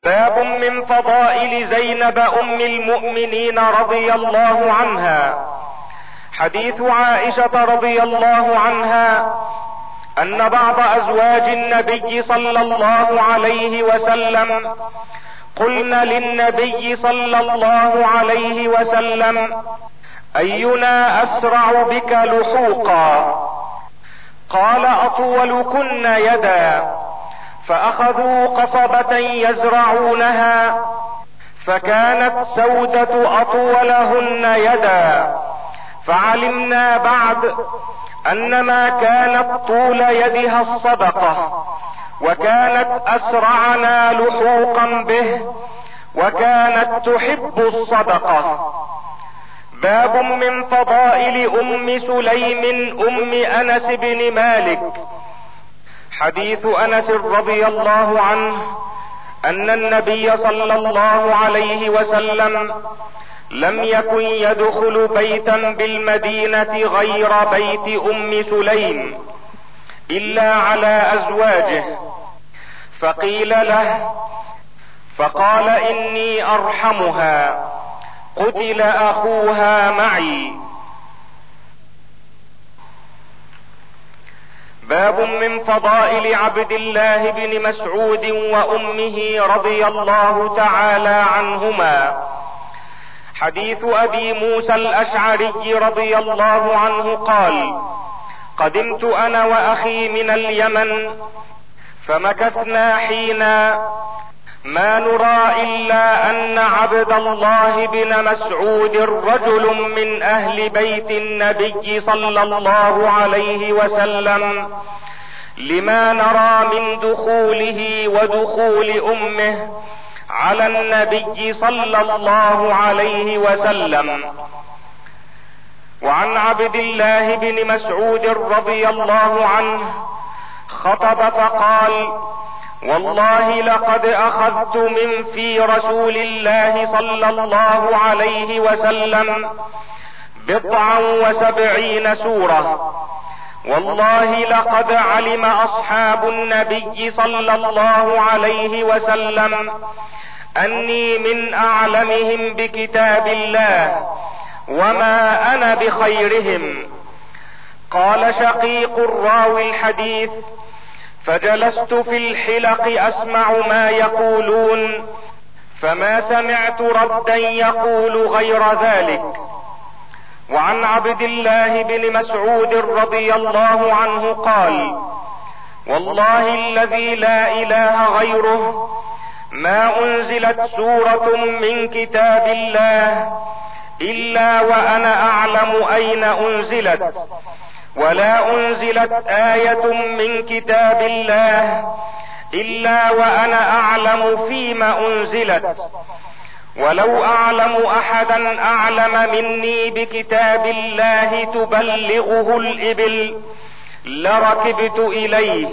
باب من فضائل زينب ام المؤمنين رضي الله عنها. حديث عائشة رضي الله عنها ان بعض ازواج النبي صلى الله عليه وسلم قلن للنبي صلى الله عليه وسلم: اينا اسرع بك لحوقا؟ قال: اطولكن يدا. فاخذوا قصبة يزرعونها، فكانت سودة اطولهن يدا، فعلمنا بعد ان ما كانت طول يدها الصدقة، وكانت اسرعنا لحوقا به، وكانت تحب الصدقة. باب من فضائل ام سليم ام انس بن مالك. حديث انس رضي الله عنه ان النبي صلى الله عليه وسلم لم يكن يدخل بيتا بالمدينة غير بيت ام سليم الا على ازواجه، فقيل له فقال: اني ارحمها، قتل اخوها معي. باب من فضائل عبد الله بن مسعود وامه رضي الله تعالى عنهما. حديث ابي موسى الاشعري رضي الله عنه قال: قدمت انا واخي من اليمن، فمكثنا حينا، ما نرى الا ان عبد الله بن مسعود رجل من اهل بيت النبي صلى الله عليه وسلم، لما نرى من دخوله ودخول امه على النبي صلى الله عليه وسلم. وعن عبد الله بن مسعود رضي الله عنه خطب فقال: والله لقد اخذت من في رسول الله صلى الله عليه وسلم 79 سورة، والله لقد علم اصحاب النبي صلى الله عليه وسلم اني من اعلمهم بكتاب الله، وما انا بخيرهم. قال شقيق الراوي الحديث: فجلست في الحلق اسمع ما يقولون، فما سمعت ردا يقول غير ذلك. وعن عبد الله بن مسعود رضي الله عنه قال: والله الذي لا اله غيره، ما انزلت سورة من كتاب الله الا وانا اعلم اين انزلت، ولا انزلت آية من كتاب الله الا وانا اعلم فيما انزلت، ولو اعلم احدا اعلم مني بكتاب الله تبلغه الابل لركبت اليه.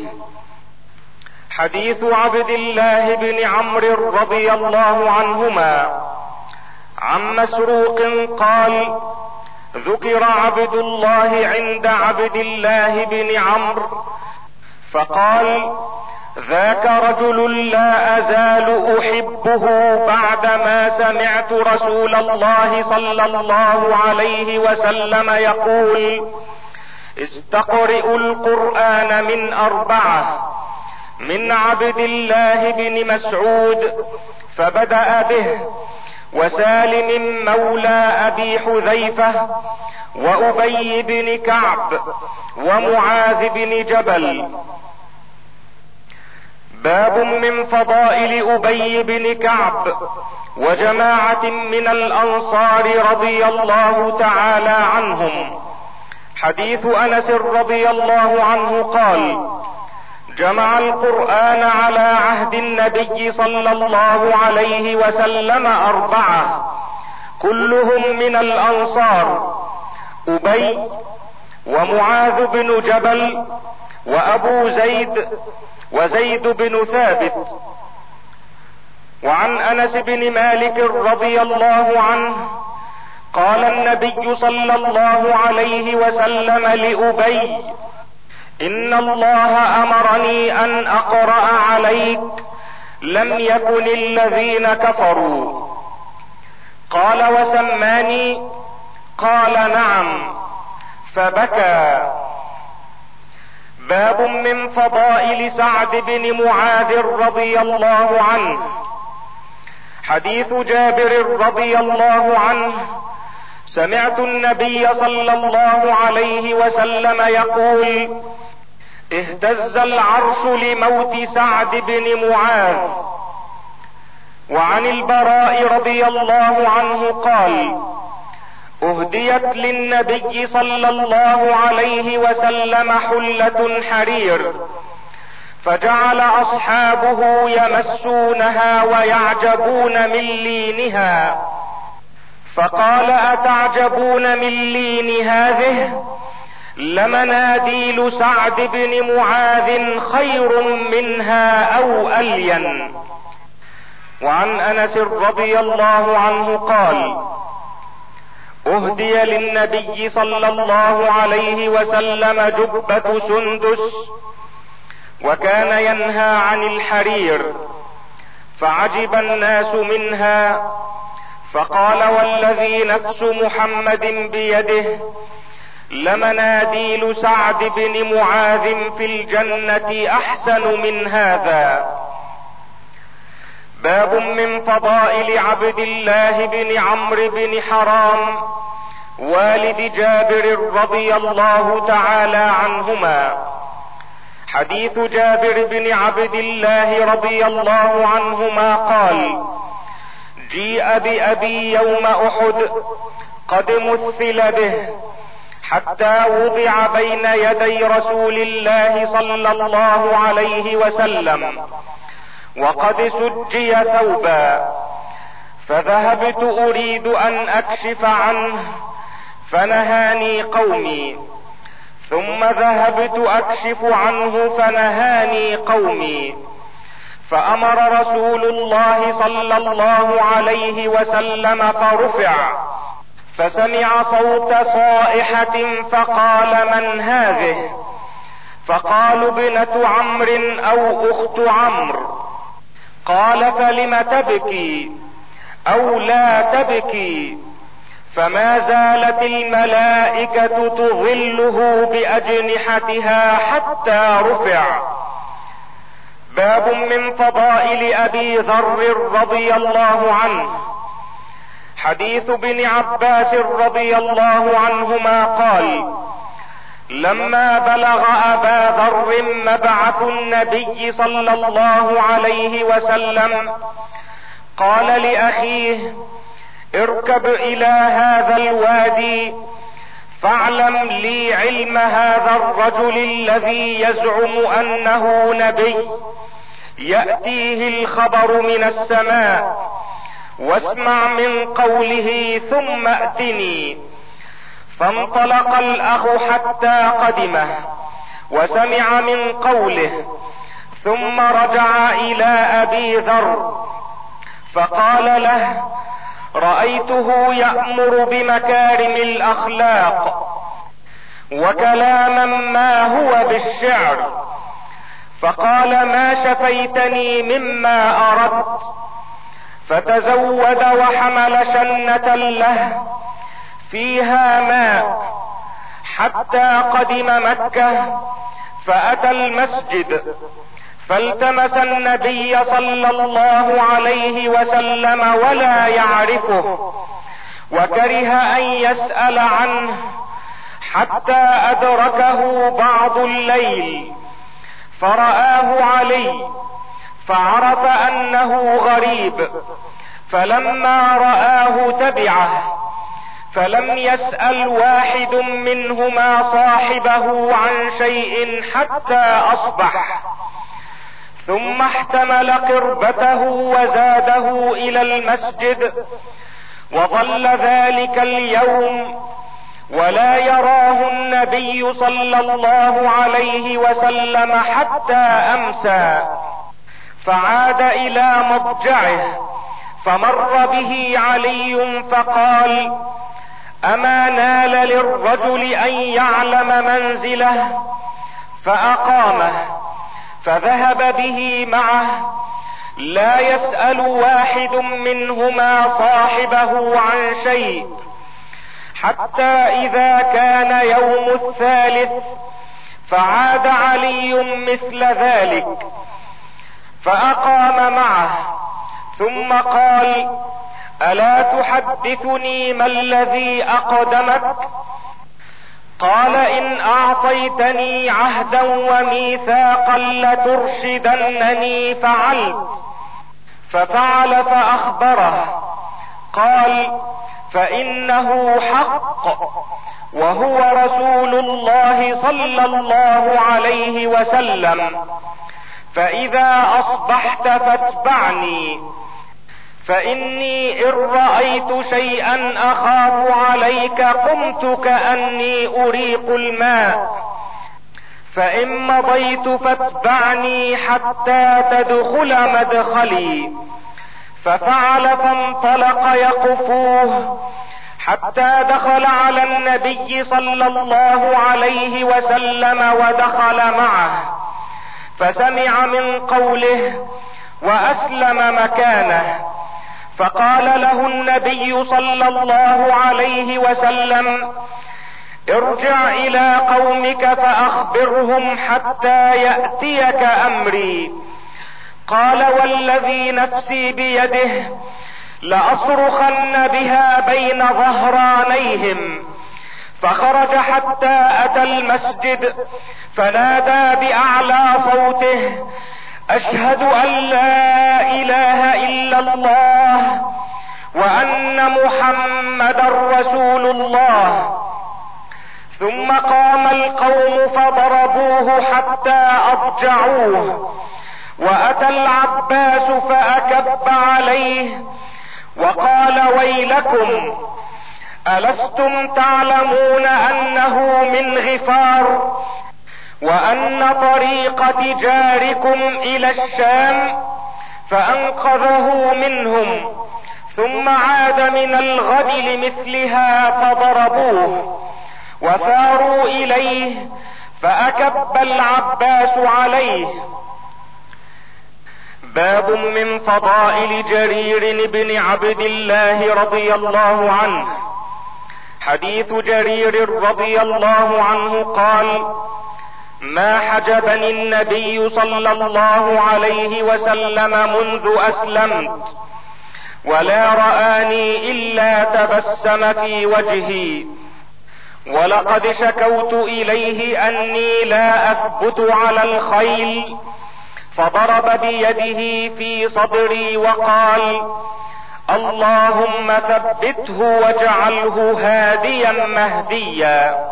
حديث عبد الله بن عمرو رضي الله عنهما عن مسروق قال: ذكر عبد الله عند عبد الله بن عمرو فقال: ذاك رجل لا ازال احبه بعدما سمعت رسول الله صلى الله عليه وسلم يقول: استقرئوا القرآن من 4: من عبد الله بن مسعود فبدأ به، وسالم مولى ابي حذيفة، وابي بن كعب، ومعاذ بن جبل. باب من فضائل ابي بن كعب وجماعة من الانصار رضي الله تعالى عنهم. حديث انس رضي الله عنه قال: جمع القرآن على عهد النبي صلى الله عليه وسلم 4 كلهم من الانصار: ابي، ومعاذ بن جبل، وابو زيد، وزيد بن ثابت. وعن انس بن مالك رضي الله عنه قال النبي صلى الله عليه وسلم لأبي: ان الله امرني ان اقرأ عليك لم يكن الذين كفروا. قال: وسماني؟ قال: نعم. فبكى. باب من فضائل سعد بن معاذ رضي الله عنه. حديث جابر رضي الله عنه: سمعت النبي صلى الله عليه وسلم يقول: اهتز العرش لموت سعد بن معاذ. وعن البراء رضي الله عنه قال: اهديت للنبي صلى الله عليه وسلم حلة حرير، فجعل اصحابه يمسونها ويعجبون من لينها، فقال: اتعجبون من لين هذه؟ لمناديل سعد بن معاذ خير منها او الين. وعن انس رضي الله عنه قال: اهدي للنبي صلى الله عليه وسلم جبة سندس، وكان ينهى عن الحرير، فعجب الناس منها، فقال: والذي نفس محمد بيده لمناديل سعد بن معاذ في الجنة احسن من هذا. باب من فضائل عبد الله بن عمرو بن حرام والد جابر رضي الله تعالى عنهما. حديث جابر بن عبد الله رضي الله عنهما قال: جيء بأبي يوم أحد قد مثل به، حتى وضع بين يدي رسول الله صلى الله عليه وسلم، وقد سجي ثوبا، فذهبت اريد ان اكشف عنه، فنهاني قومي، ثم ذهبت اكشف عنه، فنهاني قومي، فامر رسول الله صلى الله عليه وسلم فرفع، فسمع صوت صائحة، فقال: من هذه؟ فقالوا: ابنة عمرو او اخت عمرو. قال: فلم تبكي او لا تبكي؟ فما زالت الملائكة تظله باجنحتها حتى رفع. باب من فضائل ابي ذر رضي الله عنه. حديث ابن عباس رضي الله عنهما قال: لما بلغ ابا ذر مبعث النبي صلى الله عليه وسلم، قال لاخيه: اركب الى هذا الوادي، فاعلم لي علم هذا الرجل الذي يزعم انه نبي، يأتيه الخبر من السماء، واسمع من قوله ثم ائتني. فانطلق الاخ حتى قدمه، وسمع من قوله، ثم رجع الى ابي ذر، فقال له: رأيته يأمر بمكارم الاخلاق وكلاما ما هو بالشعر، فقال: ما شفيتني مما اردت. فتزود وحمل شنة له فيها ماء حتى قدم مكة، فأتى المسجد، فالتمس النبي صلى الله عليه وسلم ولا يعرفه، وكره ان يسأل عنه، حتى ادركه بعض الليل، فرآه علي، فعرف انه غريب، فلما رآه تبعه، فلم يسأل واحد منهما صاحبه عن شيء حتى اصبح، ثم احتمل قربته وزاده الى المسجد، وظل ذلك اليوم ولا يراه النبي صلى الله عليه وسلم حتى امسى، فعاد الى مضجعه، فمر به علي فقال: اما نال للرجل ان يعلم منزله؟ فاقامه، فذهب به معه لا يسأل واحد منهما صاحبه عن شيء، حتى إذا كان يوم الثالث فعاد علي مثل ذلك فأقام معه، ثم قال: ألا تحدثني ما الذي أقدمك؟ قال: إن أعطيتني عهدا وميثاقا لترشدنني فعلت. ففعل فأخبره. قال: فإنه حق، وهو رسول الله صلى الله عليه وسلم، فإذا أصبحت فاتبعني، فإني إن رأيت شيئا أخاف عليك قمت كأني أريق الماء، فإن مضيت فاتبعني حتى تدخل مدخلي. ففعل فانطلق يقفوه حتى دخل على النبي صلى الله عليه وسلم ودخل معه، فسمع من قوله وأسلم مكانه. فقال له النبي صلى الله عليه وسلم: ارجع إلى قومك فأخبرهم حتى يأتيك أمري. قال: والذي نفسي بيده لأصرخن بها بين ظهرانيهم. فخرج حتى أتى المسجد فنادى بأعلى صوته: أشهد أن لا إله إلا الله وأن محمدا رسول الله. ثم قام القوم فضربوه حتى أضجعوه، وأتى العباس فأكب عليه وقال: ويلكم، ألستم تعلمون أنه من غفار وأن طريق تجاركم إلى الشام؟ فأنقذه منهم، ثم عاد من الغد لمثلها فضربوه وثاروا إليه فأكب العباس عليه. باب من فضائل جرير بن عبد الله رضي الله عنه. حديث جرير رضي الله عنه قال: ما حجبني النبي صلى الله عليه وسلم منذ أسلمت، ولا رآني إلا تبسم في وجهي، ولقد شكوت إليه أني لا أثبت على الخيل، فضرب بيده في صدري وقال: اللهم ثبته واجعله هاديا مهديا.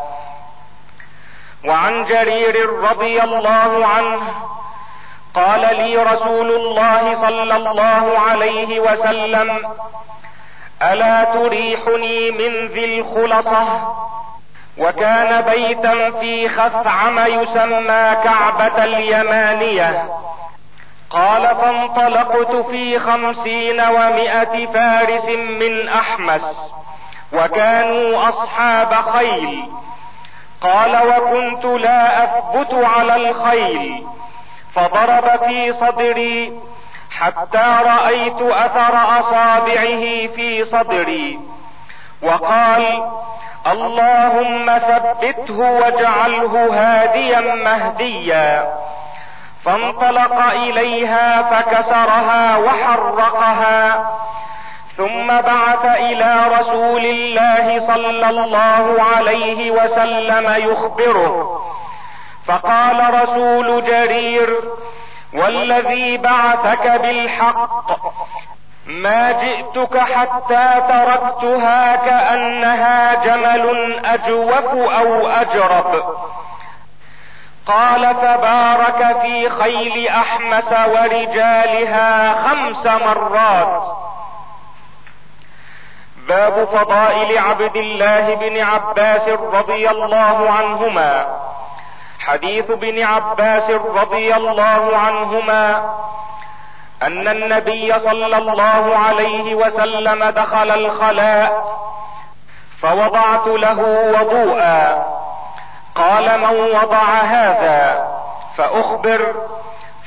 وعن جرير رضي الله عنه قال: لي رسول الله صلى الله عليه وسلم: ألا تريحني من ذي الخلصة؟ وكان بيتا في خثعم يسمى كعبة اليمانية. قال: فانطلقت في 50 و100 فارس من أحمس، وكانوا أصحاب خيل. قال: وكنت لا أثبت على الخيل، فضرب في صدري حتى رأيت أثر أصابعه في صدري، وقال: اللهم ثبته واجعله هاديا مهديا. فانطلق إليها فكسرها وحرقها، ثم بعث إلى رسول الله صلى الله عليه وسلم يخبره. فقال رسول جرير: والذي بعثك بالحق، ما جئتك حتى تركتها كأنها جمل أجوف أو أجرب. قال: فبارك في خيل أحمس ورجالها 5 مرات. باب فضائل عبد الله بن عباس رضي الله عنهما. حديث ابن عباس رضي الله عنهما أن النبي صلى الله عليه وسلم دخل الخلاء فوضعت له وضوءا. قال: من وضع هذا؟ فأخبر.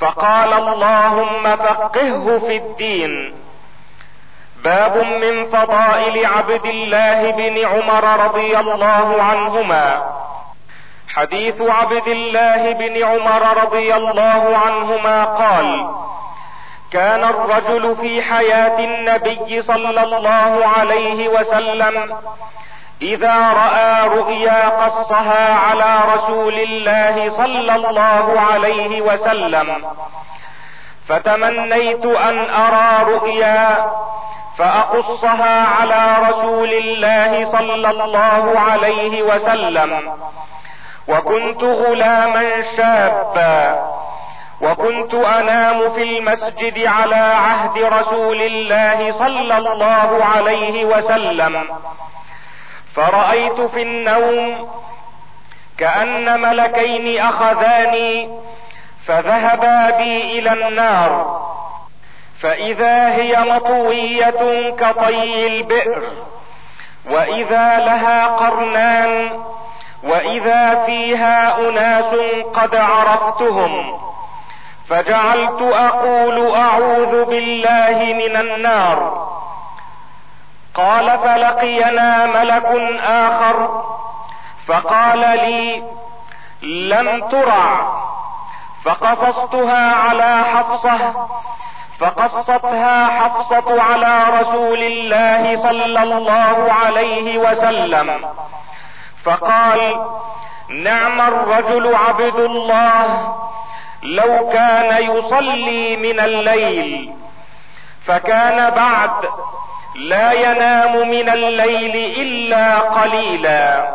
فقال اللهم فقهه في الدين. باب من فضائل عبد الله بن عمر رضي الله عنهما. حديث عبد الله بن عمر رضي الله عنهما قال: كان الرجل في حياة النبي صلى الله عليه وسلم إذا رأى رؤيا قصها على رسول الله صلى الله عليه وسلم، فتمنيت أن أرى رؤيا فأقصها على رسول الله صلى الله عليه وسلم، وكنت غلاما شابا، وكنت أنام في المسجد على عهد رسول الله صلى الله عليه وسلم، فرأيت في النوم كأن ملكين أخذاني فذهبا بي إلى النار، فإذا هي مطوية كطي البئر، وإذا لها قرنان، وإذا فيها أناس قد عرفتهم، فجعلت أقول أعوذ بالله من النار. قال: فلقينا ملك آخر فقال لي: لم ترع. فقصصتها على حفصة، فقصتها حفصة على رسول الله صلى الله عليه وسلم، فقال: نعم الرجل عبد الله، لو كان يصلي من الليل، فكان بعد لا ينام من الليل إلا قليلا.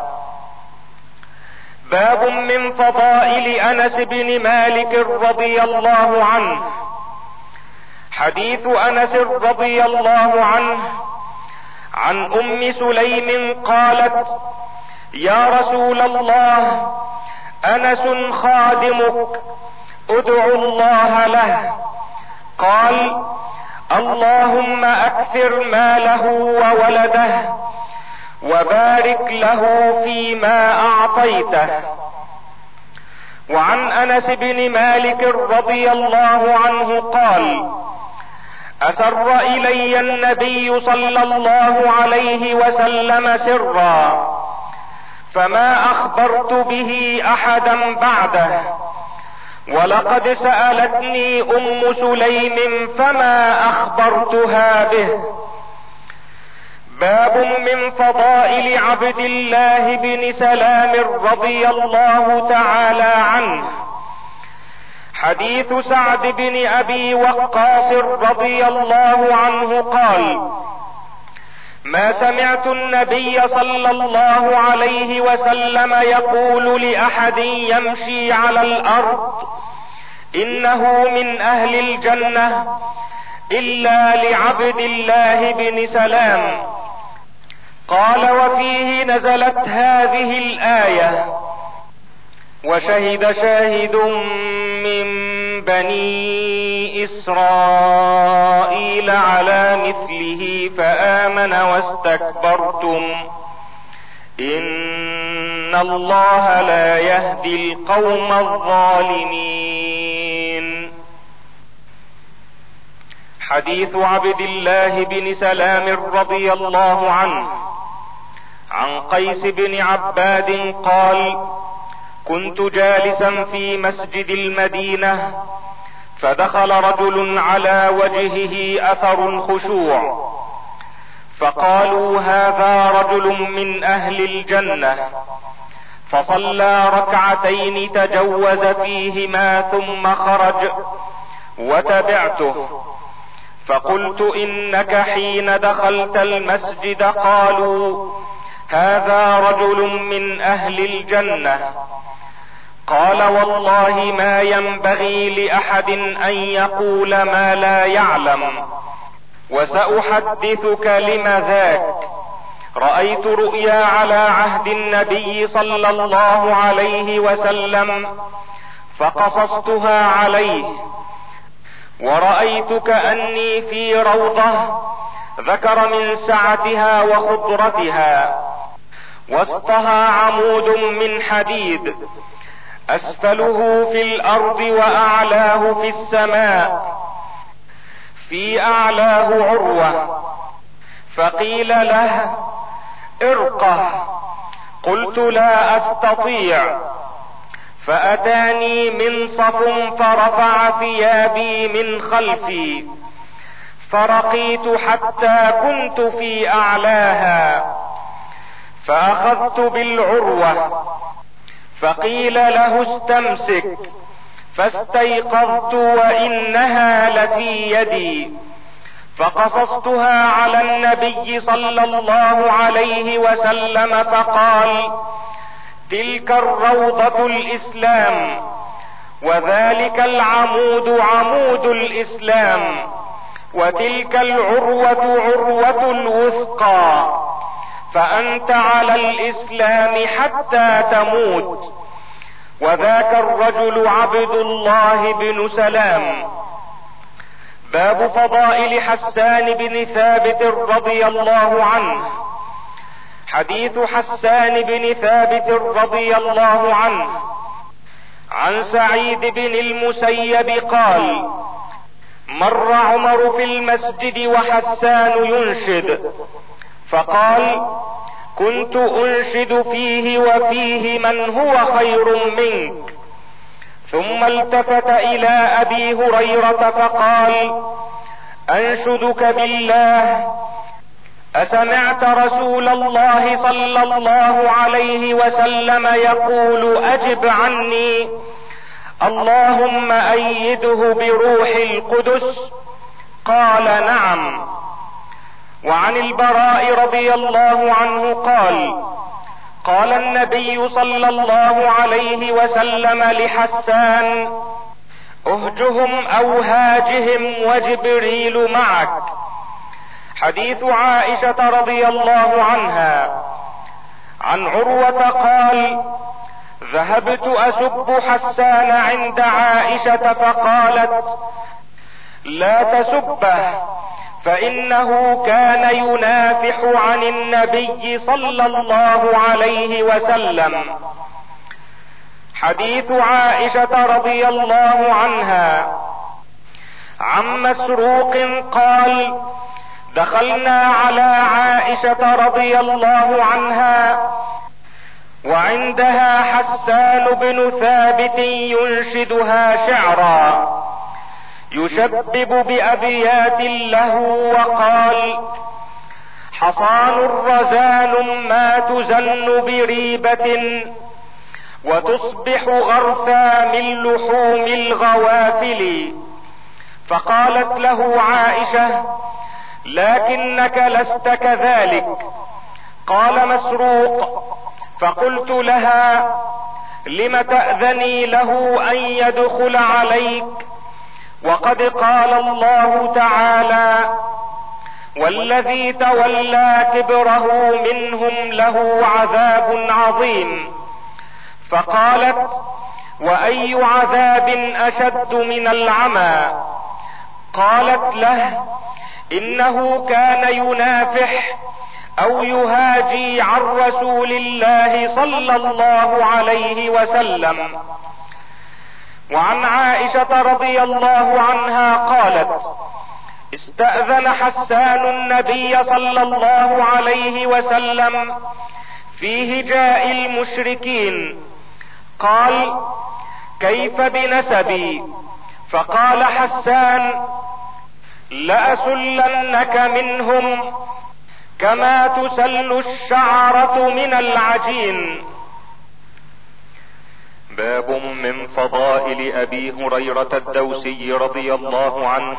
باب من فضائل أنس بن مالك رضي الله عنه. حديث أنس رضي الله عنه عن أم سليم قالت: يا رسول الله، أنس خادمك، ادعو الله له. قال: اللهم أكثر ماله وولده، وبارك له فيما أعطيته. وعن أنس بن مالك رضي الله عنه قال: أسر إلي النبي صلى الله عليه وسلم سرا، فما أخبرت به أحدا بعده، ولقد سألتني أم سليم فما أخبرتها به. باب من فضائل عبد الله بن سلام رضي الله تعالى عنه. حديث سعد بن أبي وقاص رضي الله عنه قال: ما سمعت النبي صلى الله عليه وسلم يقول لأحد يمشي على الأرض إنه من أهل الجنة إلا لعبد الله بن سلام. قال: وفيه نزلت هذه الآية: وشهد شاهد من بني إسرائيل على مثله فآمن واستكبرتم إن الله لا يهدي القوم الظالمين. حديث عبد الله بن سلام رضي الله عنه عن قيس بن عباد قال: كنت جالسا في مسجد المدينة، فدخل رجل على وجهه أثر الخشوع، فقالوا هذا رجل من أهل الجنة، فصلى ركعتين تجوز فيهما ثم خرج، وتبعته، فقلت إنك حين دخلت المسجد قالوا هذا رجل من أهل الجنة. قال: والله ما ينبغي لأحد أن يقول ما لا يعلم، وسأحدثك لم ذاك. رأيت رؤيا على عهد النبي صلى الله عليه وسلم فقصصتها عليه، ورأيت كأني في روضة، ذكر من سعتها وخضرتها، وسطها عمود من حديد، اسفله في الارض واعلاه في السماء، في اعلاه عروة، فقيل له ارقه، قلت لا استطيع، فاتاني منصف فرفع ثيابي من خلفي، فرقيت حتى كنت في اعلاها، فاخذت بالعروة، فقيل له استمسك، فاستيقظت وانها لفي يدي، فقصصتها على النبي صلى الله عليه وسلم، فقال تلك الروضة الاسلام، وذلك العمود عمود الاسلام، وتلك العروة عروة الوثقى، فانت على الاسلام حتى تموت. وذاك الرجل عبد الله بن سلام. باب فضائل حسان بن ثابت رضي الله عنه. حديث حسان بن ثابت رضي الله عنه عن سعيد بن المسيب قال مر عمر في المسجد وحسان ينشد، فقال كنت انشد فيه وفيه من هو خير منك، ثم التفت الى ابي هريرة فقال انشدك بالله، اسمعت رسول الله صلى الله عليه وسلم يقول اجب عني، اللهم ايده بروح القدس؟ قال نعم. وعن البراء رضي الله عنه قال قال النبي صلى الله عليه وسلم لحسان اهجهم او هاجهم وجبريل معك. حديث عائشة رضي الله عنها. عن عروة قال ذهبت اسب حسان عند عائشة فقالت لا تسبه، فانه كان ينافح عن النبي صلى الله عليه وسلم. حديث عائشة رضي الله عنها. عن مسروق قال دخلنا على عائشة رضي الله عنها وعندها حسان بن ثابت ينشدها شعرا يشبب بأبيات له، وقال حصان رزان ما تزن بريبة، وتصبح غرثا من لحوم الغوافل. فقالت له عائشة لكنك لست كذلك. قال مسروق فقلت لها لم تأذني له ان يدخل عليك، وقد قال الله تعالى والذي تولى كبره منهم له عذاب عظيم. فقالت واي عذاب اشد من العمى؟ قالت له انه كان ينافح او يهاجي عن رسول الله صلى الله عليه وسلم. وعن عائشة رضي الله عنها قالت استأذن حسان النبي صلى الله عليه وسلم في هجاء المشركين، قال كيف بنسبي؟ فقال حسان لأسلنك منهم كما تسل الشعرة من العجين. باب من فضائل ابي هريرة الدوسي رضي الله عنه.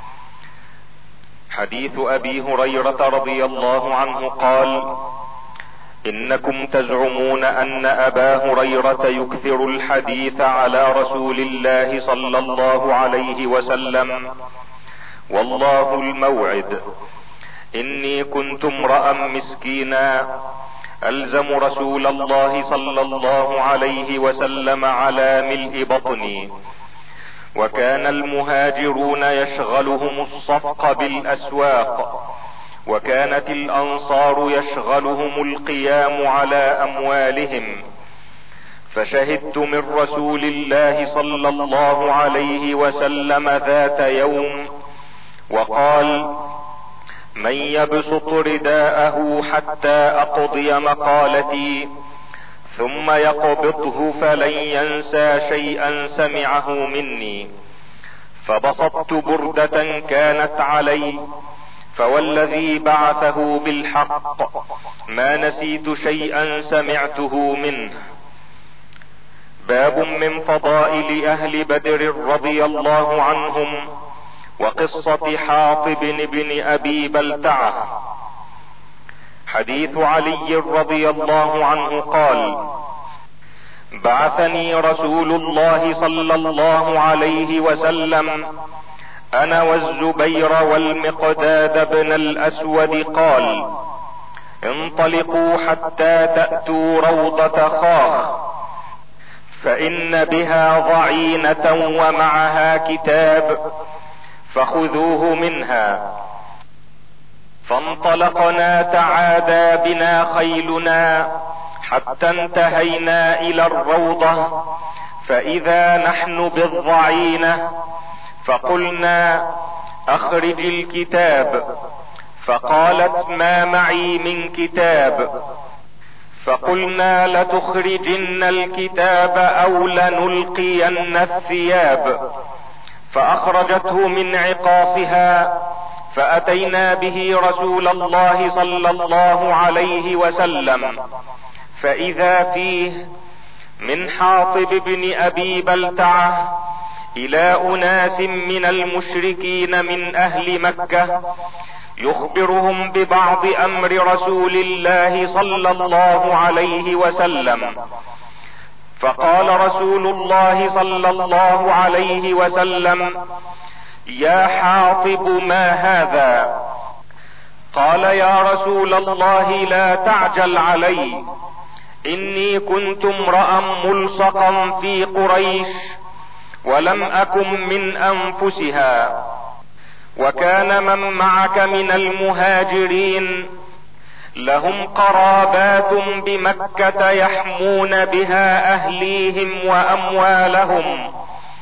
حديث ابي هريرة رضي الله عنه قال انكم تزعمون ان ابا هريرة يكثر الحديث على رسول الله صلى الله عليه وسلم، والله الموعد اني كنت امرأ مسكينا الزم رسول الله صلى الله عليه وسلم على ملء بطني، وكان المهاجرون يشغلهم الصفق بالاسواق، وكانت الانصار يشغلهم القيام على اموالهم. فشهدت من رسول الله صلى الله عليه وسلم ذات يوم وقال: من يبسط رداءه حتى اقضي مقالتي ثم يقبضه فلن ينسى شيئا سمعه مني. فبسطت بردة كانت علي، فوالذي بعثه بالحق ما نسيت شيئا سمعته منه. باب من فضائل اهل بدر رضي الله عنهم وقصة حاطب بن ابي بلتعة. حديث علي رضي الله عنه قال: بعثني رسول الله صلى الله عليه وسلم انا والزبير والمقداد بن الاسود، قال: انطلقوا حتى تأتوا روضة خاخ، فان بها ضعينة ومعها كتاب، فخذوه منها. فانطلقنا تعادى بنا خيلنا حتى انتهينا الى الروضة، فاذا نحن بالضعينة، فقلنا: اخرج الكتاب. فقالت: ما معي من كتاب. فقلنا: لتخرجن الكتاب او لنلقين الثياب. فاخرجته من عقاصها، فاتينا به رسول الله صلى الله عليه وسلم، فاذا فيه: من حاطب بن ابي بلتعة الى اناس من المشركين من اهل مكة، يخبرهم ببعض امر رسول الله صلى الله عليه وسلم. فقال رسول الله صلى الله عليه وسلم: يا حاطب ما هذا؟ قال: يا رسول الله لا تعجل علي، اني كنت امرأ ملصقا في قريش ولم اكن من انفسها، وكان من معك من المهاجرين لهم قرابات بمكة يحمون بها اهليهم واموالهم،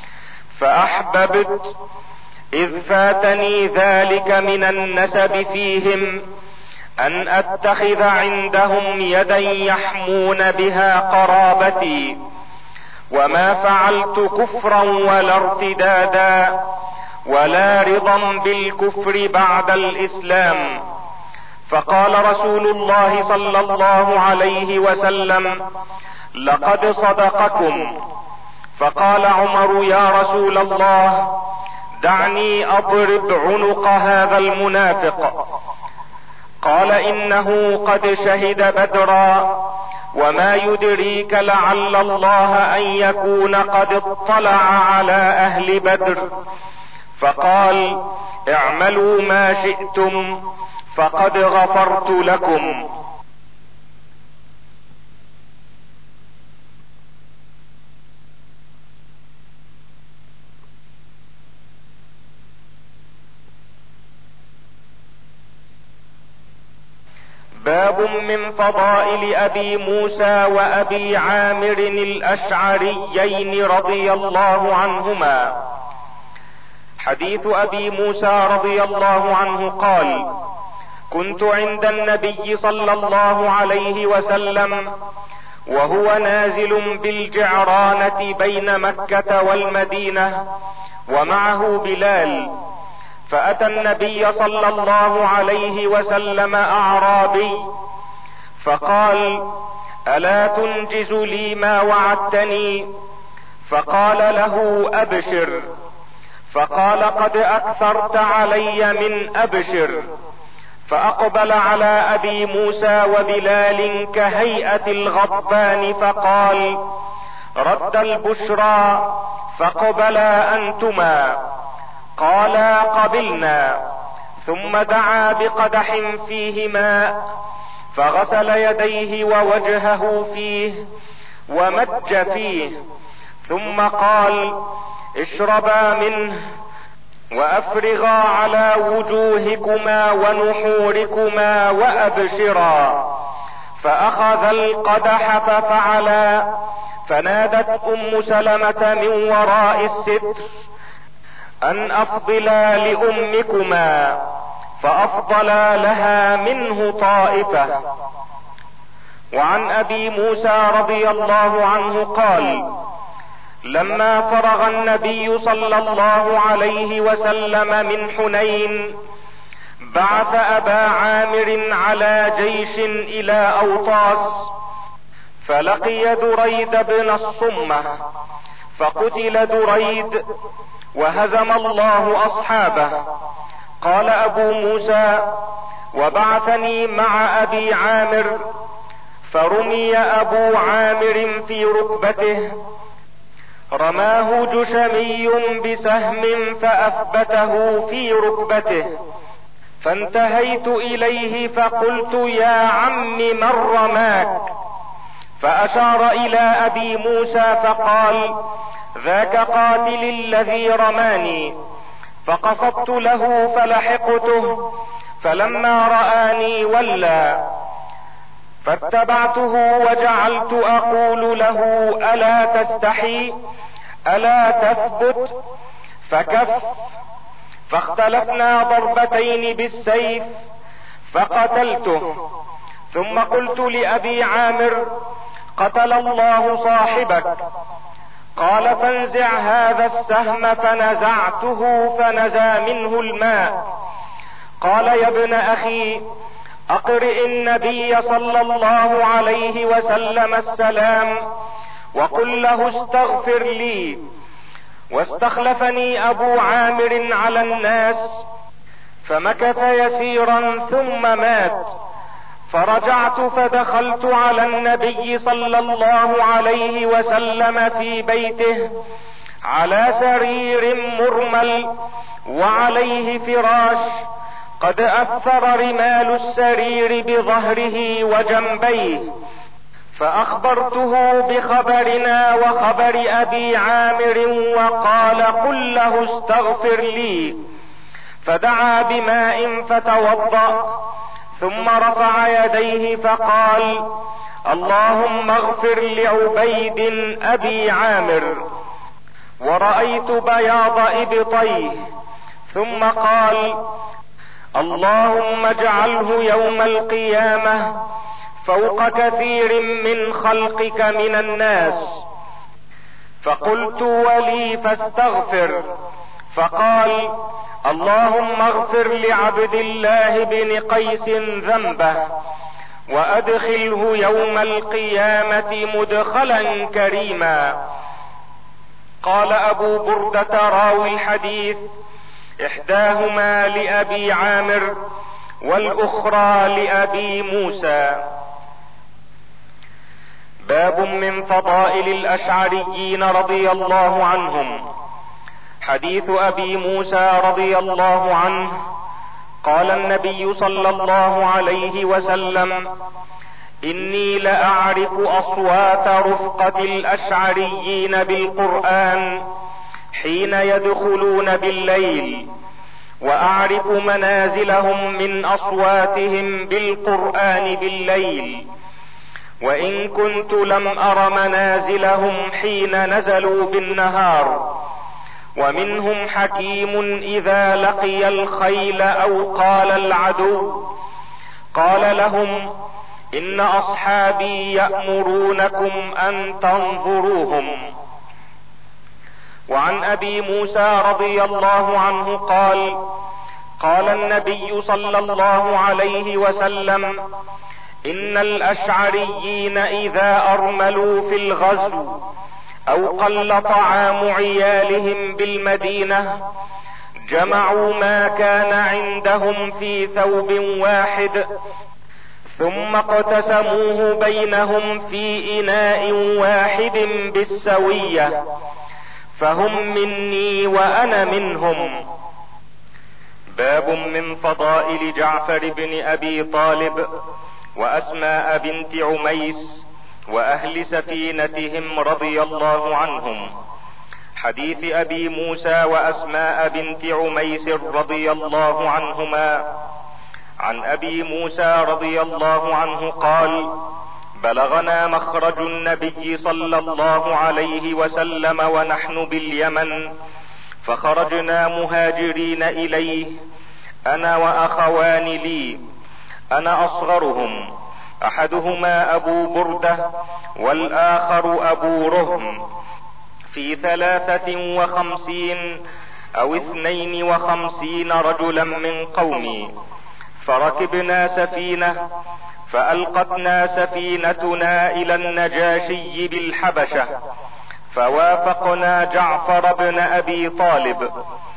فاحببت اذ فاتني ذلك من النسب فيهم ان اتخذ عندهم يدا يحمون بها قرابتي، وما فعلت كفرا ولا ارتدادا ولا رضا بالكفر بعد الاسلام. فقال رسول الله صلى الله عليه وسلم: لقد صدقكم. فقال عمر: يا رسول الله، دعني اضرب عنق هذا المنافق. قال: انه قد شهد بدرا، وما يدريك لعل الله ان يكون قد اطلع على اهل بدر. فقال: اعملوا ما شئتم فقد غفرت لكم. باب من فضائل ابي موسى وابي عامر الاشعريين رضي الله عنهما. حديث ابي موسى رضي الله عنه قال: كنت عند النبي صلى الله عليه وسلم وهو نازل بالجعرانة بين مكة والمدينة ومعه بلال، فاتى النبي صلى الله عليه وسلم اعرابي فقال: الا تنجز لي ما وعدتني؟ فقال له: ابشر. فقال: قد اكثرت علي من ابشر. فاقبل على ابي موسى وبلال كهيئة الغضبان فقال: رد البشرى. فقبلا انتما. قالا: قبلنا. ثم دعا بقدح فيه ماء فغسل يديه ووجهه فيه ومج فيه، ثم قال: اشربا منه وافرغا على وجوهكما ونحوركما وابشرا. فاخذ القدح ففعلا، فنادت ام سلمة من وراء الستر ان افضلا لامكما، فافضلا لها منه طائفة. وعن ابي موسى رضي الله عنه قال: لما فرغ النبي صلى الله عليه وسلم من حنين بعث ابا عامر على جيش الى اوطاس، فلقي دريد بن الصمة، فقتل دريد وهزم الله اصحابه. قال ابو موسى: وبعثني مع ابي عامر، فرمي ابو عامر في ركبته، رماه جشمي بسهم فاثبته في ركبته، فانتهيت اليه فقلت: يا عم من رماك؟ فاشار الى ابي موسى فقال: ذاك قاتل الذي رماني. فقصدت له فلحقته، فلما رآني ولى، فاتبعته وجعلت اقول له: الا تستحي؟ الا تثبت؟ فكف. فاختلفنا ضربتين بالسيف فقتلته. ثم قلت لابي عامر: قتل الله صاحبك. قال: فانزع هذا السهم. فنزعته فنزى منه الماء. قال: يا ابن اخي، اقرئ النبي صلى الله عليه وسلم السلام وقل له استغفر لي. واستخلفني ابو عامر على الناس، فمكث يسيرا ثم مات. فرجعت فدخلت على النبي صلى الله عليه وسلم في بيته على سرير مرمل وعليه فراش، قد اثر رمال السرير بظهره وجنبيه. فاخبرته بخبرنا وخبر ابي عامر، وقال: قل له استغفر لي. فدعا بماء فتوضأ، ثم رفع يديه فقال: اللهم اغفر لعبيد ابي عامر. ورأيت بياض ابطيه، ثم قال: اللهم اجعله يوم القيامة فوق كثير من خلقك من الناس. فقلت: ولي فاستغفر. فقال: اللهم اغفر لعبد الله بن قيس ذنبه، وادخله يوم القيامة مدخلا كريما. قال ابو بردة راوي الحديث: احداهما لابي عامر والاخرى لابي موسى. باب من فضائل الاشعريين رضي الله عنهم. حديث ابي موسى رضي الله عنه قال النبي صلى الله عليه وسلم: اني لاعرف اصوات رفقة الاشعريين بالقرآن حين يدخلون بالليل، واعرف منازلهم من اصواتهم بالقرآن بالليل، وان كنت لم ار منازلهم حين نزلوا بالنهار. ومنهم حكيم اذا لقي الخيل او قال العدو قال لهم: ان اصحابي يأمرونكم ان تنظروهم. وعن ابي موسى رضي الله عنه قال: قال النبي صلى الله عليه وسلم: ان الاشعريين اذا ارملوا في الغزو او قل طعام عيالهم بالمدينة جمعوا ما كان عندهم في ثوب واحد، ثم اقتسموه بينهم في اناء واحد بالسوية، فهم مني وانا منهم. باب من فضائل جعفر بن ابي طالب واسماء بنت عميس واهل سفينتهم رضي الله عنهم. حديث ابي موسى واسماء بنت عميس رضي الله عنهما. عن ابي موسى رضي الله عنه قال: بلغنا مخرج النبي صلى الله عليه وسلم ونحن باليمن، فخرجنا مهاجرين اليه، انا واخوان لي، انا اصغرهم، احدهما ابو بردة والاخر ابو رهم، في 53 او 52 رجلا من قومي. فركبنا سفينة، فألقتنا سفينتنا الى النجاشي بالحبشة، فوافقنا جعفر بن ابي طالب،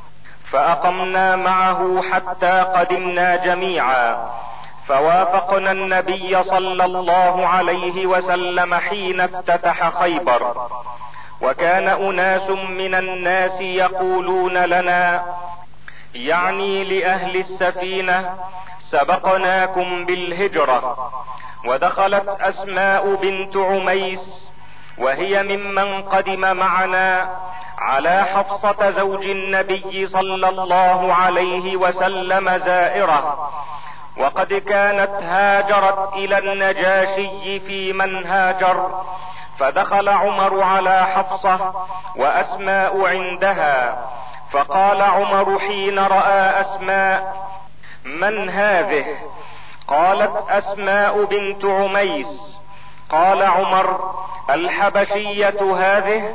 فاقمنا معه حتى قدمنا جميعا، فوافقنا النبي صلى الله عليه وسلم حين افتتح خيبر. وكان اناس من الناس يقولون لنا، يعني لاهل السفينة: سبقناكم بالهجرة. ودخلت اسماء بنت عميس، وهي ممن قدم معنا، على حفصة زوج النبي صلى الله عليه وسلم زائرة، وقد كانت هاجرت الى النجاشي في من هاجر. فدخل عمر على حفصة واسماء عندها، فقال عمر حين رأى اسماء: من هذه؟ قالت: اسماء بنت عميس. قال عمر: الحبشية هذه؟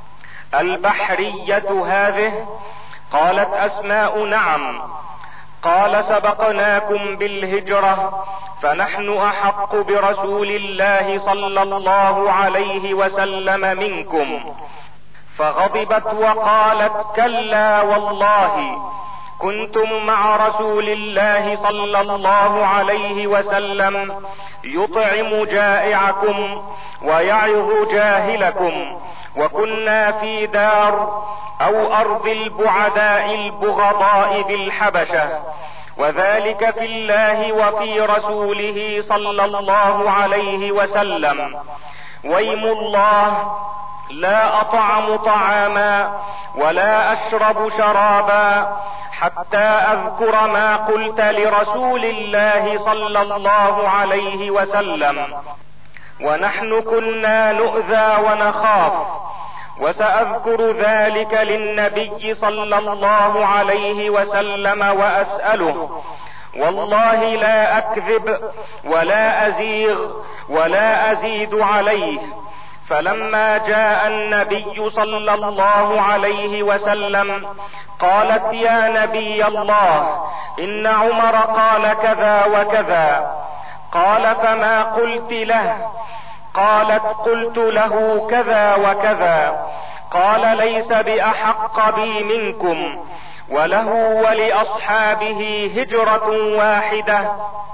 البحرية هذه؟ قالت اسماء: نعم. قال: سبقناكم بالهجرة، فنحن احق برسول الله صلى الله عليه وسلم منكم. فغضبت وقالت: كلا والله، كنتم مع رسول الله صلى الله عليه وسلم، يطعم جائعكم ويعظ جاهلكم، وكنا في دار او ارض البعداء البغضاء بالحبشة، وذلك في الله وفي رسوله صلى الله عليه وسلم. ويم الله، لا اطعم طعاما ولا اشرب شرابا حتى اذكر ما قلت لرسول الله صلى الله عليه وسلم. ونحن كنا نؤذى ونخاف، وساذكر ذلك للنبي صلى الله عليه وسلم واسأله، والله لا اكذب ولا ازيغ ولا ازيد عليه. فلما جاء النبي صلى الله عليه وسلم قالت: يا نبي الله، ان عمر قال كذا وكذا. قال: فما قلت له؟ قالت: قلت له كذا وكذا. قال: ليس باحق بي منكم، وله ولاصحابه هجرة واحدة،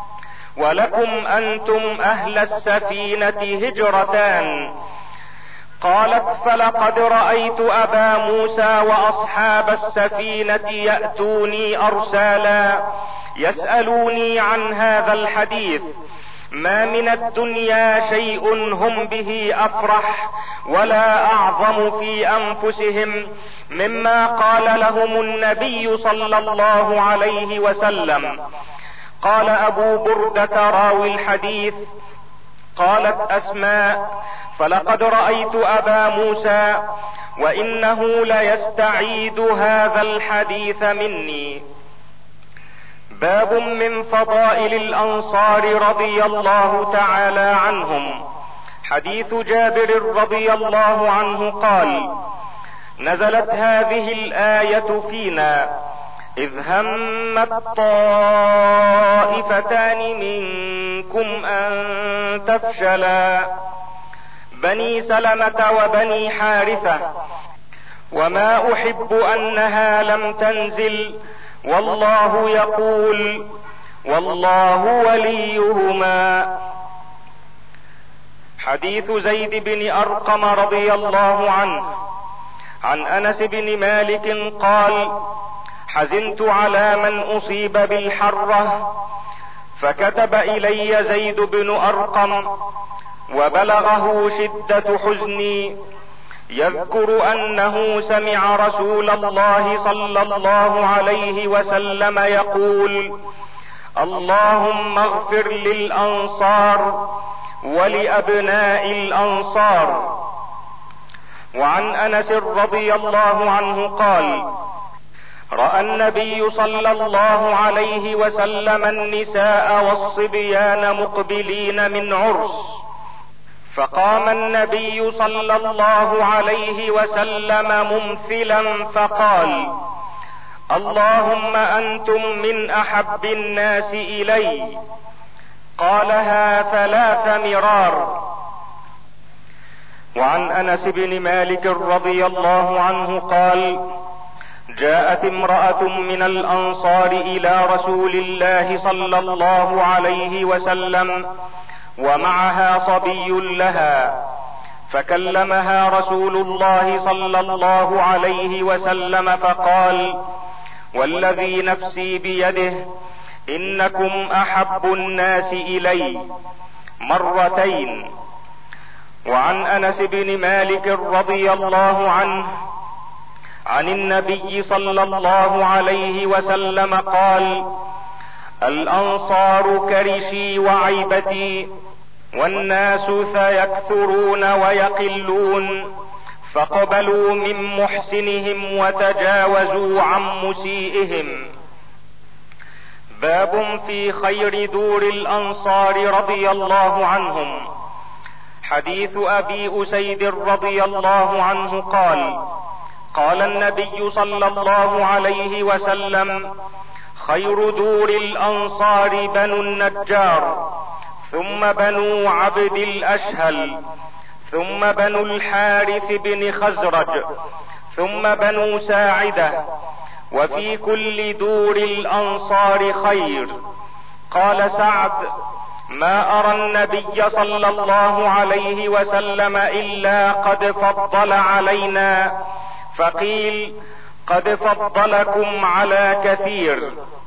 ولكم انتم اهل السفينة هجرتان. قالت: فلقد رأيت ابا موسى واصحاب السفينة يأتوني ارسالا يسألوني عن هذا الحديث، ما من الدنيا شيء هم به افرح ولا اعظم في انفسهم مما قال لهم النبي صلى الله عليه وسلم. قال ابو بردة راوي الحديث: قالت اسماء: فلقد رأيت ابا موسى وانه ليستعيد هذا الحديث مني. باب من فضائل الانصار رضي الله تعالى عنهم. حديث جابر رضي الله عنه قال: نزلت هذه الآية فينا إذ همت طائفتان منكم أن تفشلا، بني سلمة وبني حارثة، وما أحب أنها لم تنزل، والله يقول: والله وليهما. حديث زيد بن أرقم رضي الله عنه عن أنس بن مالك قال: حزنت على من أصيب بالحرة، فكتب إلي زيد بن أرقم، وبلغه شدة حزني، يذكر أنه سمع رسول الله صلى الله عليه وسلم يقول: اللهم اغفر للأنصار ولأبناء الأنصار. وعن أنس رضي الله عنه قال: رأى النبي صلى الله عليه وسلم النساء والصبيان مقبلين من عرس، فقام النبي صلى الله عليه وسلم ممثلا فقال: اللهم أنتم من أحب الناس إلي. قالها 3 مرار. وعن أنس بن مالك رضي الله عنه قال: جاءت امرأة من الأنصار إلى رسول الله صلى الله عليه وسلم ومعها صبي لها، فكلمها رسول الله صلى الله عليه وسلم فقال: والذي نفسي بيده إنكم أحب الناس إلي، مرتين. وعن أنس بن مالك رضي الله عنه عن النبي صلى الله عليه وسلم قال: الأنصار كرشي وعيبتي، والناس سيكثرون ويقلون، فاقبلوا من محسنهم وتجاوزوا عن مسيئهم. باب في خير دور الأنصار رضي الله عنهم. حديث أبي أسيد رضي الله عنه قال: قال النبي صلى الله عليه وسلم: خير دور الأنصار بنو النجار، ثم بنو عبد الأشهل، ثم بنو الحارث بن خزرج، ثم بنو ساعدة، وفي كل دور الأنصار خير. قال سعد: ما أرى النبي صلى الله عليه وسلم إلا قد فضل علينا. فقيل: قد فضلكم على كثير.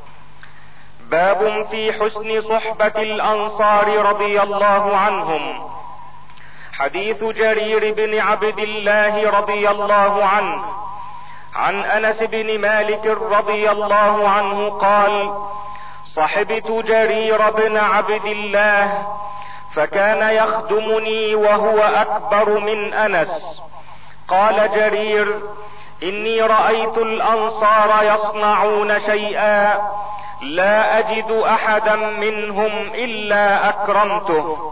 باب في حسن صحبة الأنصار رضي الله عنهم. حديث جرير بن عبد الله رضي الله عنه عن أنس بن مالك رضي الله عنه قال: صحبت جرير بن عبد الله، فكان يخدمني وهو أكبر من أنس. قال جرير: إني رأيت الأنصار يصنعون شيئا لا أجد أحدا منهم إلا أكرمته.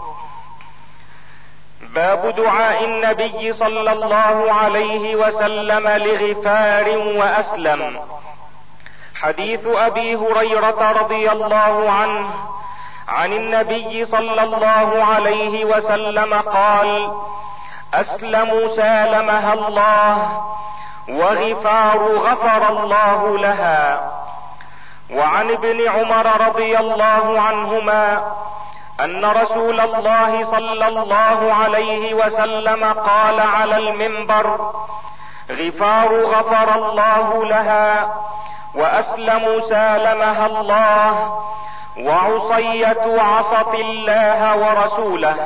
باب دعاء النبي صلى الله عليه وسلم لغفار وأسلم. حديث أبي هريرة رضي الله عنه عن النبي صلى الله عليه وسلم قال: أسلم سالمها الله، وغفار غفر الله لها. وعن ابن عمر رضي الله عنهما أن رسول الله صلى الله عليه وسلم قال على المنبر: غفار غفر الله لها، وأسلم سالمها الله، وعصية عصت الله ورسوله.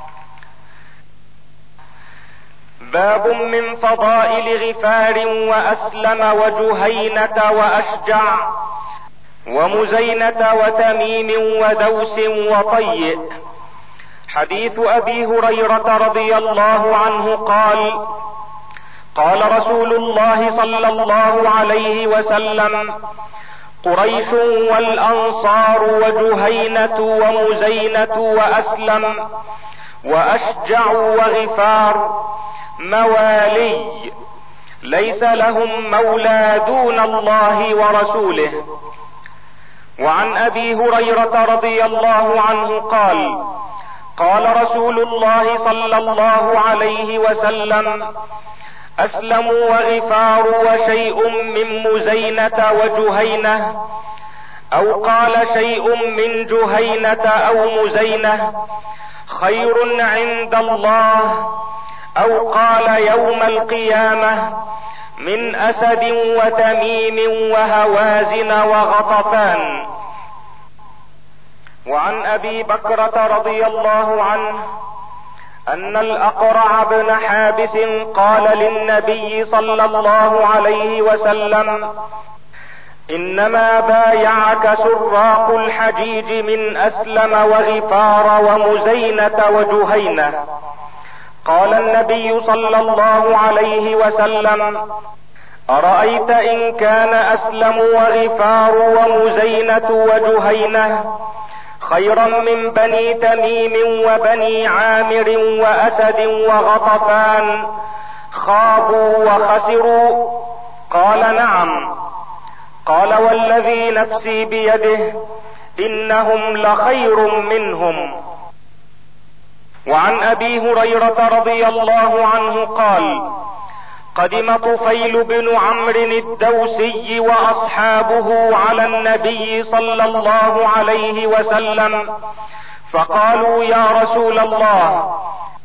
باب من فضائل غفار وأسلم وجهينة وأشجع ومزينة وتميم ودوس وطيء. حديث أبي هريرة رضي الله عنه قال: قال رسول الله صلى الله عليه وسلم: قريش والأنصار وجهينة ومزينة وأسلم وأشجع وغفار موالي، ليس لهم مولى دون الله ورسوله. وعن أبي هريرة رضي الله عنه قال: قال رسول الله صلى الله عليه وسلم: أسلم وغفار وشيء من مزينة وجهينة، أو قال شيء من جهينة أو مزينة، خير عند الله، أو قال يوم القيامة، من أسد وتميم وهوازن وغطفان. وعن أبي بكرة رضي الله عنه أن الأقرع بن حابس قال للنبي صلى الله عليه وسلم: انما بايعك سراق الحجيج من اسلم وغفار ومزينة وجهينة. قال النبي صلى الله عليه وسلم: أرأيت إن كان أسلم وغفار ومزينة وجهينة خيرا من بني تميم وبني عامر وأسد وغطفان خابوا وخسروا؟ قال: نعم. قال: والذي نفسي بيده إنهم لخير منهم. وعن أبي هريرة رضي الله عنه قال: قدم طفيل بن عمرو الدوسي واصحابه على النبي صلى الله عليه وسلم فقالوا: يا رسول الله،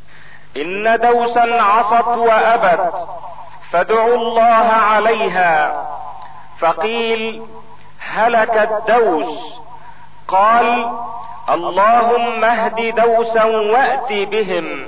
ان دوسا عصت وابت فادعوا الله عليها. فقيل: هلك الدوس. قال: اللهم اهد دوسا وات بهم.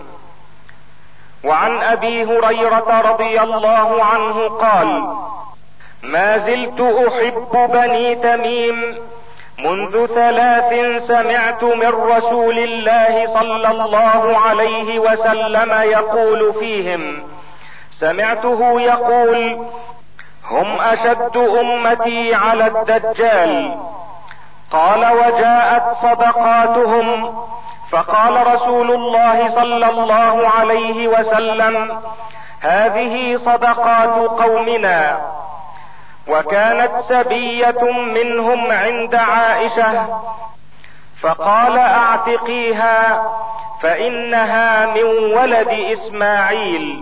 وعن ابي هريرة رضي الله عنه قال: ما زلت احب بني تميم منذ 3 سمعت من رسول الله صلى الله عليه وسلم يقول فيهم، سمعته يقول: هم اشد امتي على الدجال. قال: وجاءت صدقاتهم. فقال رسول الله صلى الله عليه وسلم: هذه صدقات قومنا. وكانت سبية منهم عند عائشة فقال: اعتقيها فانها من ولد اسماعيل.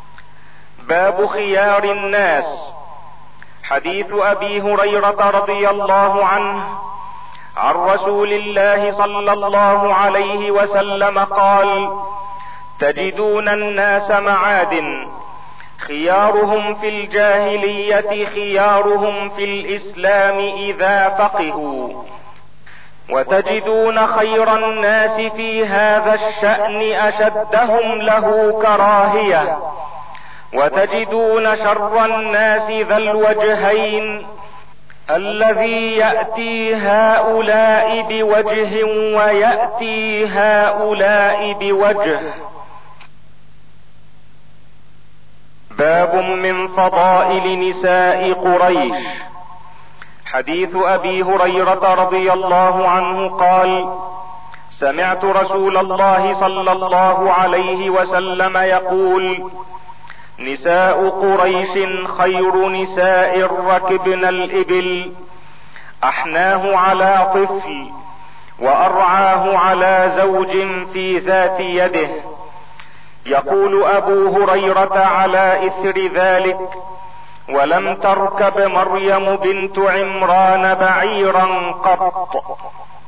باب خيار الناس. حديث ابي هريرة رضي الله عنه عن رسول الله صلى الله عليه وسلم قال: تجدون الناس معادن، خيارهم في الجاهلية خيارهم في الاسلام اذا فقهوا، وتجدون خير الناس في هذا الشأن اشدهم له كراهية، وتجدون شر الناس ذا الوجهين الذي يأتي هؤلاء بوجه ويأتي هؤلاء بوجه. باب من فضائل نساء قريش. حديث ابي هريرة رضي الله عنه قال: سمعت رسول الله صلى الله عليه وسلم يقول: نساء قريش خير نساء ركبن الإبل، أحناه على طفل وأرعاه على زوج في ذات يده. يقول أبو هريرة على إثر ذلك: ولم تركب مريم بنت عمران بعيرا قط.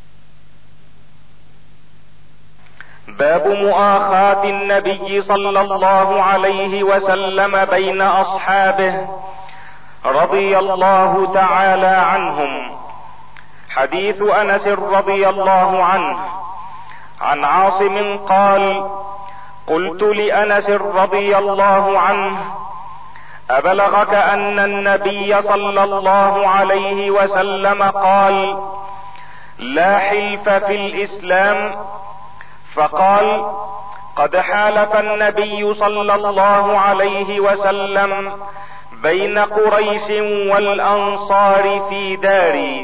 باب مؤاخاة النبي صلى الله عليه وسلم بين اصحابه رضي الله تعالى عنهم. حديث انس رضي الله عنه عن عاصم قال: قلت لانس رضي الله عنه: ابلغك ان النبي صلى الله عليه وسلم قال: لا حلف في الاسلام؟ فقال: قد حالف النبي صلى الله عليه وسلم بين قريش والانصار في داري.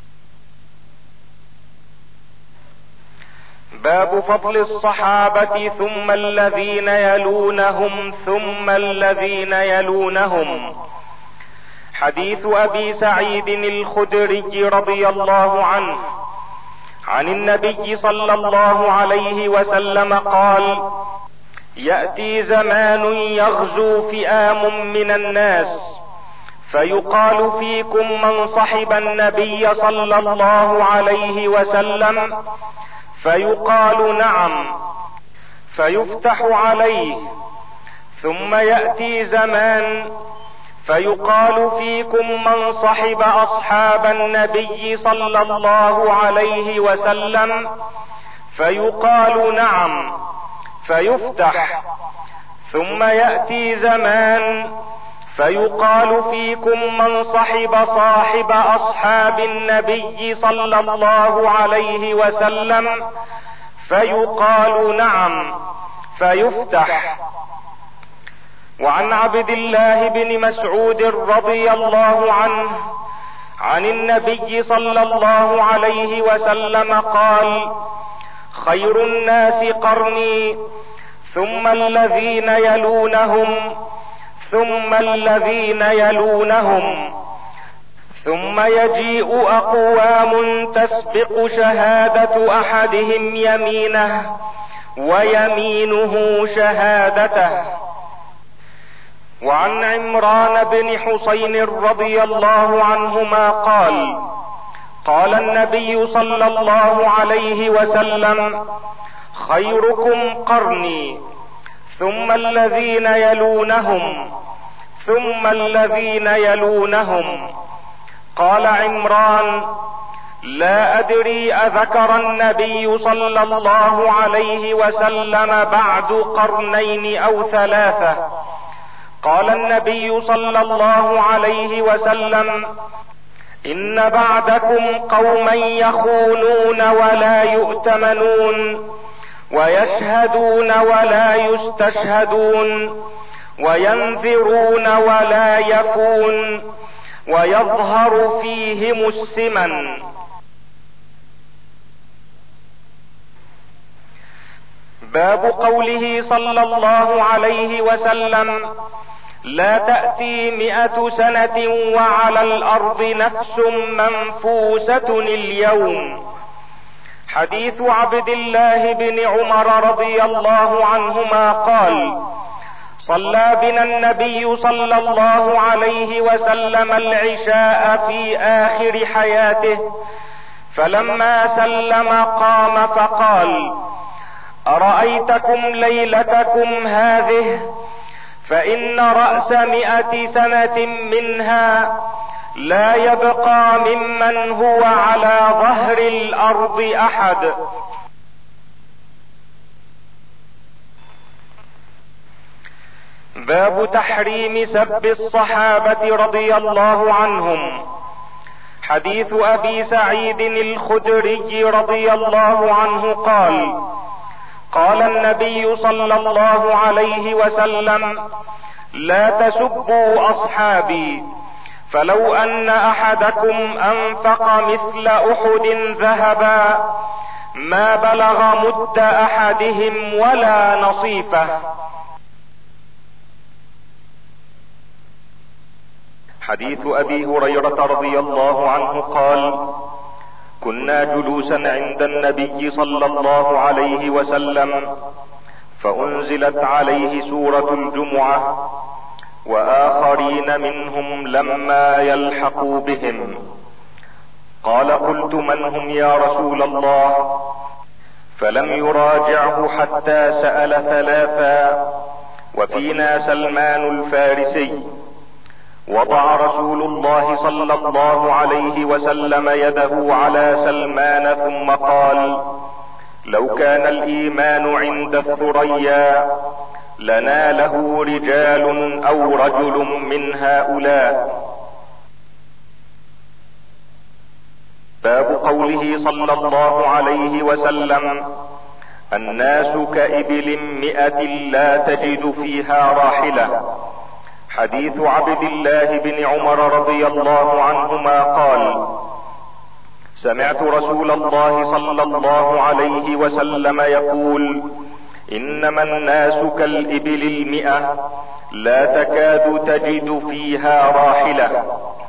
باب فضل الصحابة ثم الذين يلونهم ثم الذين يلونهم. حديث ابي سعيد الخدري رضي الله عنه عن النبي صلى الله عليه وسلم قال: يأتي زمان يغزو فئام من الناس فيقال فيكم من صحب النبي صلى الله عليه وسلم، فيقال نعم، فيفتح عليه. ثم يأتي زمان فيقال فيكم من صحب اصحاب النبي صلى الله عليه وسلم، فيقال نعم، فيفتح. ثم يأتي زمان فيقال فيكم من صاحب اصحاب النبي صلى الله عليه وسلم؟ فيقال نعم، فيفتح. وعن عبد الله بن مسعود رضي الله عنه عن النبي صلى الله عليه وسلم قال: خير الناس قرني، ثم الذين يلونهم، ثم الذين يلونهم، ثم يجيء اقوام تسبق شهادة احدهم يمينه ويمينه شهادته. وعن عمران بن حسين رضي الله عنهما قال: قال النبي صلى الله عليه وسلم: خيركم قرني، ثم الذين يلونهم، ثم الذين يلونهم. قال عمران: لا ادري اذكر النبي صلى الله عليه وسلم بعد قرنين او ثلاثة. قال النبي صلى الله عليه وسلم: ان بعدكم قوما يخونون ولا يؤتمنون، ويشهدون ولا يستشهدون، وينذرون ولا يفون، ويظهر فيهم السمن. باب قوله صلى الله عليه وسلم: لا تأتي 100 سنة وعلى الأرض نفس منفوسة اليوم. حديث عبد الله بن عمر رضي الله عنهما قال: صلى بنا النبي صلى الله عليه وسلم العشاء في آخر حياته، فلما سلم قام فقال: أرأيتكم ليلتكم هذه؟ فإن رأس 100 سنة منها لا يبقى ممن هو على ظهر الأرض أحد. باب تحريم سب الصحابة رضي الله عنهم. حديث أبي سعيد الخدري رضي الله عنه قال: قال النبي صلى الله عليه وسلم: لا تسبوا أصحابي، فلو أن أحدكم أنفق مثل أحد ذهبا ما بلغ مد أحدهم ولا نصيفه. حديث أبي هريرة رضي الله عنه قال: كنا جلوسا عند النبي صلى الله عليه وسلم، فأنزلت عليه سورة الجمعة، وآخرين منهم لما يلحقوا بهم. قال: قلت: من هم يا رسول الله؟ فلم يراجعه حتى سأل 3، وفينا سلمان الفارسي. وضع رسول الله صلى الله عليه وسلم يده على سلمان ثم قال: لو كان الإيمان عند الثريا لناله رجال أو رجل من هؤلاء. باب قوله صلى الله عليه وسلم: الناس كإبل 100 لا تجد فيها راحلة. حديث عبد الله بن عمر رضي الله عنهما قال: سمعت رسول الله صلى الله عليه وسلم يقول: إنما الناس كالإبل 100 لا تكاد تجد فيها راحلة.